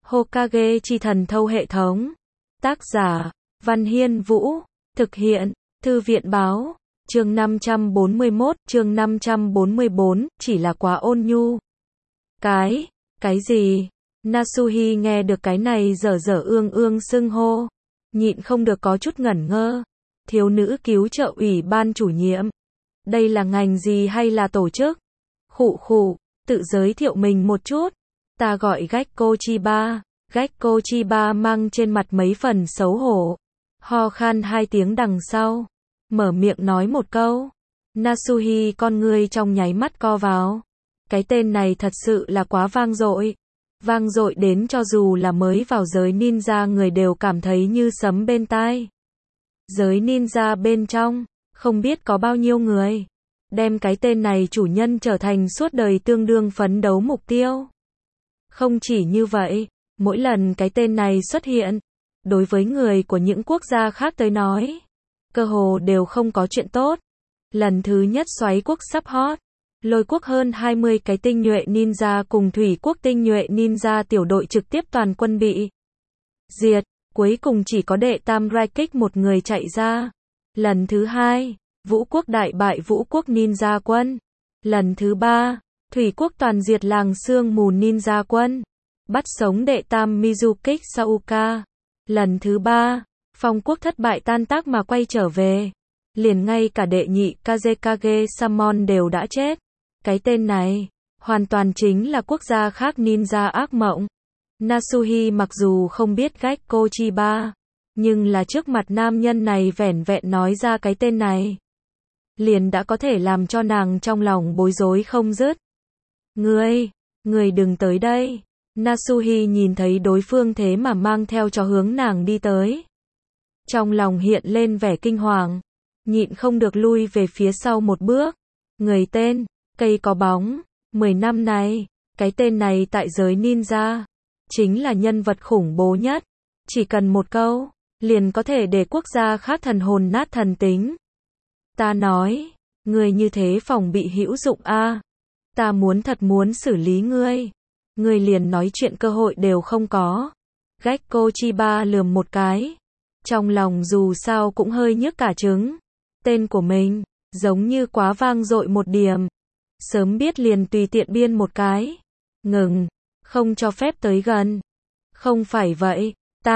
Hokage chi thần thâu hệ thống. Tác giả, Văn Hiên Vũ. Thực hiện, Thư viện báo. Chương 541, chương 544, chỉ là quá ôn nhu. Cái gì? Nasuhi nghe được cái này dở dở ương ương xưng hô. Nhịn không được có chút ngẩn ngơ. Thiếu nữ cứu trợ ủy ban chủ nhiệm. Đây là ngành gì hay là tổ chức? Khụ, tự giới thiệu mình một chút. Ta gọi Gekko Chiba. Gekko Chiba mang trên mặt mấy phần xấu hổ. Ho khan hai tiếng đằng sau. Mở miệng nói một câu. Nasuhi con ngươi trong nháy mắt co vào. Cái tên này thật sự là quá vang dội. Vang dội đến cho dù là mới vào giới ninja người đều cảm thấy như sấm bên tai. Giới ninja bên trong, không biết có bao nhiêu người đem cái tên này chủ nhân trở thành suốt đời tương đương phấn đấu mục tiêu. Không chỉ như vậy, mỗi lần cái tên này xuất hiện, đối với người của những quốc gia khác tới nói, cơ hồ đều không có chuyện tốt. Lần thứ nhất Xoáy quốc sắp hot, Lôi quốc hơn 20 cái tinh nhuệ ninja cùng Thủy quốc tinh nhuệ ninja tiểu đội trực tiếp toàn quân bị diệt, cuối cùng chỉ có đệ tam Raikik một người chạy ra. Lần thứ hai, Vũ quốc đại bại Vũ quốc ninja quân. Lần thứ ba, Thủy quốc toàn diệt làng sương mù ninja quân, bắt sống đệ tam Mizukik Sauka. Lần thứ ba, Phong quốc thất bại tan tác mà quay trở về. Liền ngay cả đệ nhị Kazekage Samon đều đã chết. Cái tên này, hoàn toàn chính là quốc gia khác ninja ác mộng. Nasuhi mặc dù không biết Gekko Chiba, nhưng là trước mặt nam nhân này vẻn vẹn nói ra cái tên này, liền đã có thể làm cho nàng trong lòng bối rối không dứt. Ngươi đừng tới đây. Nasuhi nhìn thấy đối phương thế mà mang theo cho hướng nàng đi tới. Trong lòng hiện lên vẻ kinh hoàng, nhịn không được lui về phía sau một bước. Người tên, cây có bóng, 10 năm này, cái tên này tại giới ninja, chính là nhân vật khủng bố nhất. Chỉ cần một câu, liền có thể để quốc gia khác thần hồn nát thần tính. Ta nói, ngươi như thế phòng bị hữu dụng a. Ta thật muốn xử lý ngươi. Ngươi liền nói chuyện cơ hội đều không có. Gekko Chiba lườm một cái. Trong lòng dù sao cũng hơi nhức cả trứng. Tên của mình, giống như quá vang dội một điểm. Sớm biết liền tùy tiện biên một cái. Ngừng, không cho phép tới gần. Không phải vậy,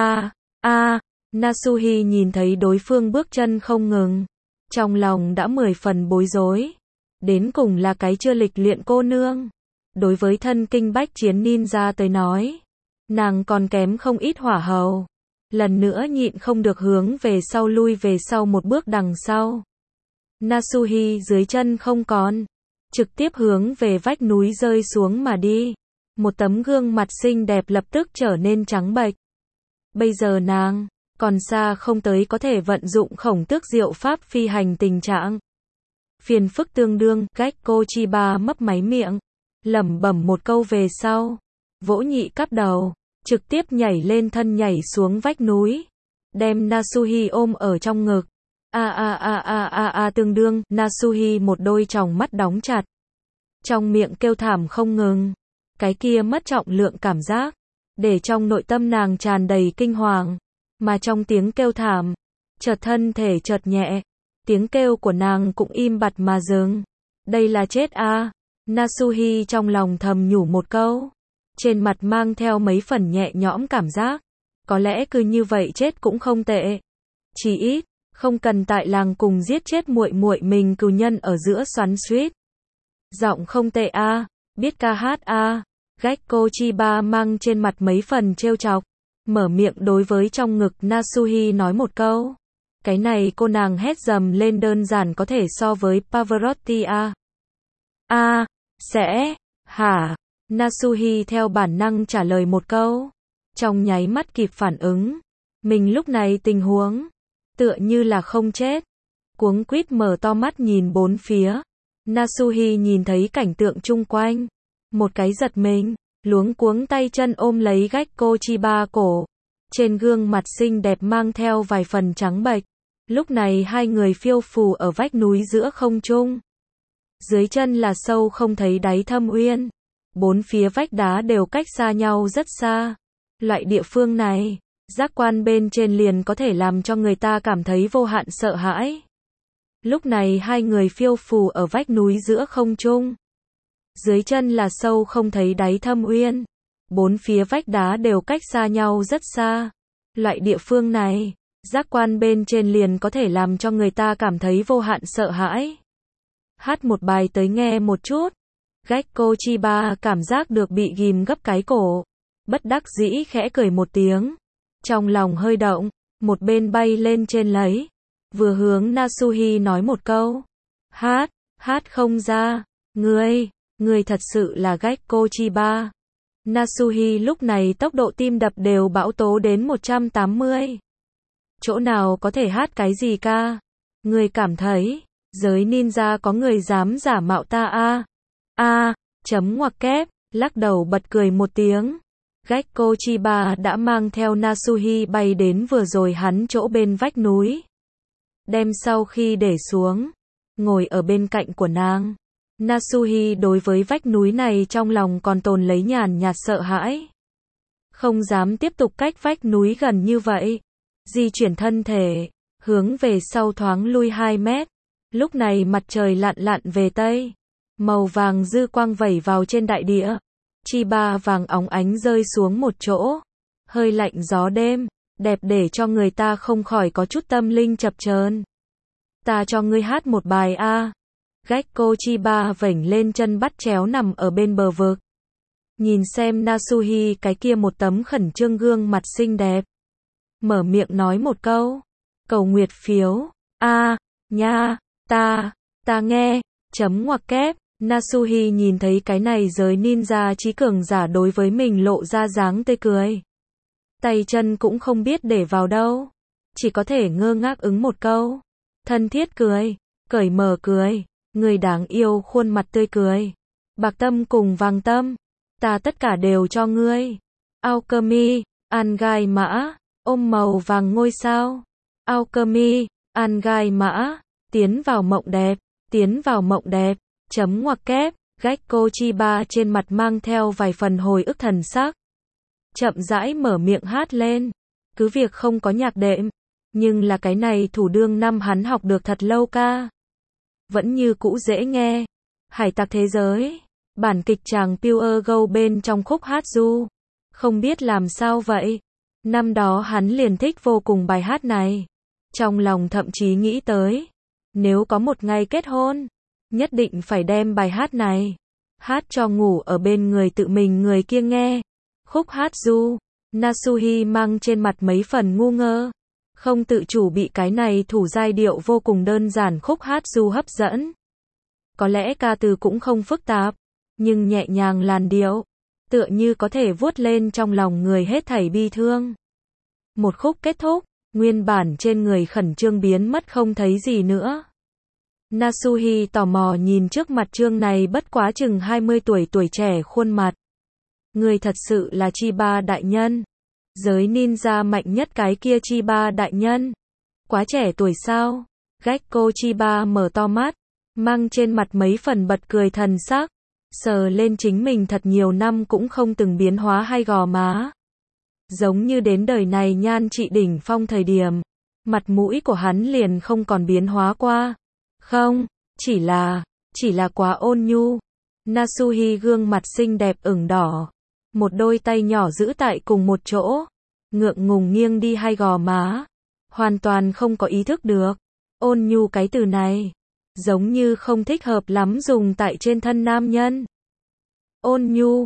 Nasuhi nhìn thấy đối phương bước chân không ngừng. Trong lòng đã 10 phần bối rối. Đến cùng là cái chưa lịch luyện cô nương. Đối với thân kinh bách chiến ninja tới nói, nàng còn kém không ít hỏa hầu. Lần nữa nhịn không được hướng về sau lui về sau một bước đằng sau. Nasuhi dưới chân không còn, trực tiếp hướng về vách núi rơi xuống mà đi. Một tấm gương mặt xinh đẹp lập tức trở nên trắng bệch. Bây giờ nàng còn xa không tới có thể vận dụng khổng tước diệu pháp phi hành tình trạng. Phiền phức tương đương. Gekko Chiba mấp máy miệng, lẩm bẩm một câu về sau, vỗ nhị cắp đầu, trực tiếp nhảy lên thân nhảy xuống vách núi, đem Nasuhi ôm ở trong ngực. Tương đương. Nasuhi một đôi tròng mắt đóng chặt, trong miệng kêu thảm không ngừng. Cái kia mất trọng lượng cảm giác, để trong nội tâm nàng tràn đầy kinh hoàng, mà trong tiếng kêu thảm, chợt thân thể chợt nhẹ, tiếng kêu của nàng cũng im bặt mà dừng. Đây là chết a. Nasuhi trong lòng thầm nhủ một câu, trên mặt mang theo mấy phần nhẹ nhõm cảm giác. Có lẽ cứ như vậy chết cũng không tệ. Chỉ ít, không cần tại làng cùng giết chết muội muội mình cừu nhân ở giữa xoắn xuýt. Giọng không tệ a, biết ca hát a. Gekko Chiba mang trên mặt mấy phần trêu chọc, mở miệng đối với trong ngực Nasuhi nói một câu. Cái này cô nàng hét dầm lên đơn giản có thể so với Pavarotti a. Hả? Nasuhi theo bản năng trả lời một câu. Trong nháy mắt kịp phản ứng. Mình lúc này tình huống, tựa như là không chết. Cuống quýt mở to mắt nhìn bốn phía. Nasuhi nhìn thấy cảnh tượng chung quanh. Một cái giật mình, luống cuống tay chân ôm lấy Gekko Chiba cổ. Trên gương mặt xinh đẹp mang theo vài phần trắng bệch. Lúc này hai người phiêu phù ở vách núi giữa không trung. Dưới chân là sâu không thấy đáy thâm uyên. Bốn phía vách đá đều cách xa nhau rất xa. Loại địa phương này, giác quan bên trên liền có thể làm cho người ta cảm thấy vô hạn sợ hãi. Lúc này hai người phiêu phù ở vách núi giữa không trung. Dưới chân là sâu không thấy đáy thâm uyên. Bốn phía vách đá đều cách xa nhau rất xa. Loại địa phương này, giác quan bên trên liền có thể làm cho người ta cảm thấy vô hạn sợ hãi. Hát một bài tới nghe một chút. Gekko Chiba cảm giác được bị ghim gấp cái cổ. Bất đắc dĩ khẽ cười một tiếng. Trong lòng hơi động, một bên bay lên trên lấy. Vừa hướng Nasuhi nói một câu. Hát không ra. Ngươi thật sự là Gekko Chiba. Nasuhi lúc này tốc độ tim đập đều bão tố đến 180. Chỗ nào có thể hát cái gì ca? Ngươi cảm thấy, giới ninja có người dám giả mạo ta à? Chấm ngoặc kép, lắc đầu bật cười một tiếng. Gekko Chiba đã mang theo Nasuhi bay đến vừa rồi hắn chỗ bên vách núi. Đem sau khi để xuống, ngồi ở bên cạnh của nàng. Nasuhi đối với vách núi này trong lòng còn tồn lấy nhàn nhạt sợ hãi. Không dám tiếp tục cách vách núi gần như vậy. Di chuyển thân thể, hướng về sau thoáng lui 2 mét. Lúc này mặt trời lặn về tây. Màu vàng dư quang vẩy vào trên đại địa. Chiba vàng óng ánh rơi xuống một chỗ. Hơi lạnh gió đêm, đẹp để cho người ta không khỏi có chút tâm linh chập chờn. Ta cho ngươi hát một bài a. Gekko Chiba vểnh lên chân bắt chéo nằm ở bên bờ vực. Nhìn xem Nasuhi cái kia một tấm khẩn trương gương mặt xinh đẹp. Mở miệng nói một câu. Cầu nguyệt phiếu. Nha, ta nghe. Chấm ngoặc kép. Nasuhi nhìn thấy cái này giới ninja trí cường giả đối với mình lộ ra dáng tươi cười. Tay chân cũng không biết để vào đâu. Chỉ có thể ngơ ngác ứng một câu. Thân thiết cười. Cởi mở cười. Người đáng yêu khuôn mặt tươi cười. Bạc tâm cùng vàng tâm. Ta tất cả đều cho ngươi. Alchemy, an gai mã. Ôm màu vàng ngôi sao. Alchemy, an gai mã. Tiến vào mộng đẹp. Chấm ngoặc kép. Gekko Chiba trên mặt mang theo vài phần hồi ức thần sắc. Chậm rãi mở miệng hát lên. Cứ việc không có nhạc đệm. Nhưng là cái này thủ đương năm hắn học được thật lâu ca. Vẫn như cũ dễ nghe. Hải tặc thế giới. Bản kịch chàng Pure Go bên trong khúc hát du. Không biết làm sao vậy. Năm đó hắn liền thích vô cùng bài hát này. Trong lòng thậm chí nghĩ tới. Nếu có một ngày kết hôn. Nhất định phải đem bài hát này. Hát cho ngủ ở bên người tự mình người kia nghe. Khúc hát du. Nasuhi mang trên mặt mấy phần ngu ngơ. Không tự chủ bị cái này thủ giai điệu vô cùng đơn giản khúc hát du hấp dẫn. Có lẽ ca từ cũng không phức tạp, nhưng nhẹ nhàng làn điệu, tựa như có thể vuốt lên trong lòng người hết thảy bi thương. Một khúc kết thúc, nguyên bản trên người khẩn trương biến mất không thấy gì nữa. Nasuhi tò mò nhìn trước mặt trương này bất quá chừng 20 tuổi trẻ khuôn mặt. Người thật sự là Chiba đại nhân. Giới ninja mạnh nhất cái kia Chiba đại nhân. Quá trẻ tuổi sao? Gekko Chiba mở to mắt, mang trên mặt mấy phần bật cười thần sắc, sờ lên chính mình thật nhiều năm cũng không từng biến hóa hai gò má. Giống như đến đời này nhan trị đỉnh phong thời điểm, mặt mũi của hắn liền không còn biến hóa qua. Không, chỉ là quá ôn nhu. Nasuhi gương mặt xinh đẹp ửng đỏ. Một đôi tay nhỏ giữ tại cùng một chỗ. Ngượng ngùng nghiêng đi hai gò má. Hoàn toàn không có ý thức được. Ôn nhu cái từ này. Giống như không thích hợp lắm dùng tại trên thân nam nhân. Ôn nhu.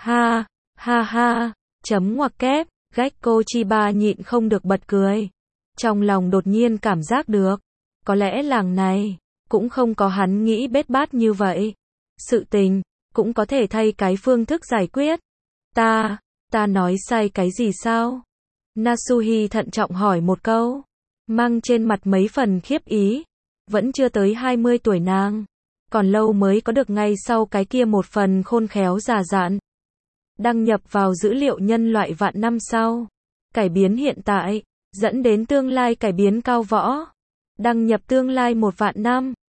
Ha. Chấm ngoặc kép. Gekko Chiba nhịn không được bật cười. Trong lòng đột nhiên cảm giác được. Có lẽ làng này. Cũng không có hắn nghĩ bết bát như vậy. Sự tình. Cũng có thể thay cái phương thức giải quyết. Ta nói sai cái gì sao? Nasuhi thận trọng hỏi một câu. Mang trên mặt mấy phần khiếp ý. Vẫn chưa tới 20 tuổi nàng. Còn lâu mới có được ngay sau cái kia một phần khôn khéo già dặn. Đăng nhập vào dữ liệu nhân loại vạn năm sau. Cải biến hiện tại. Dẫn đến tương lai cải biến cao võ. Đăng nhập tương lai 1 vạn năm.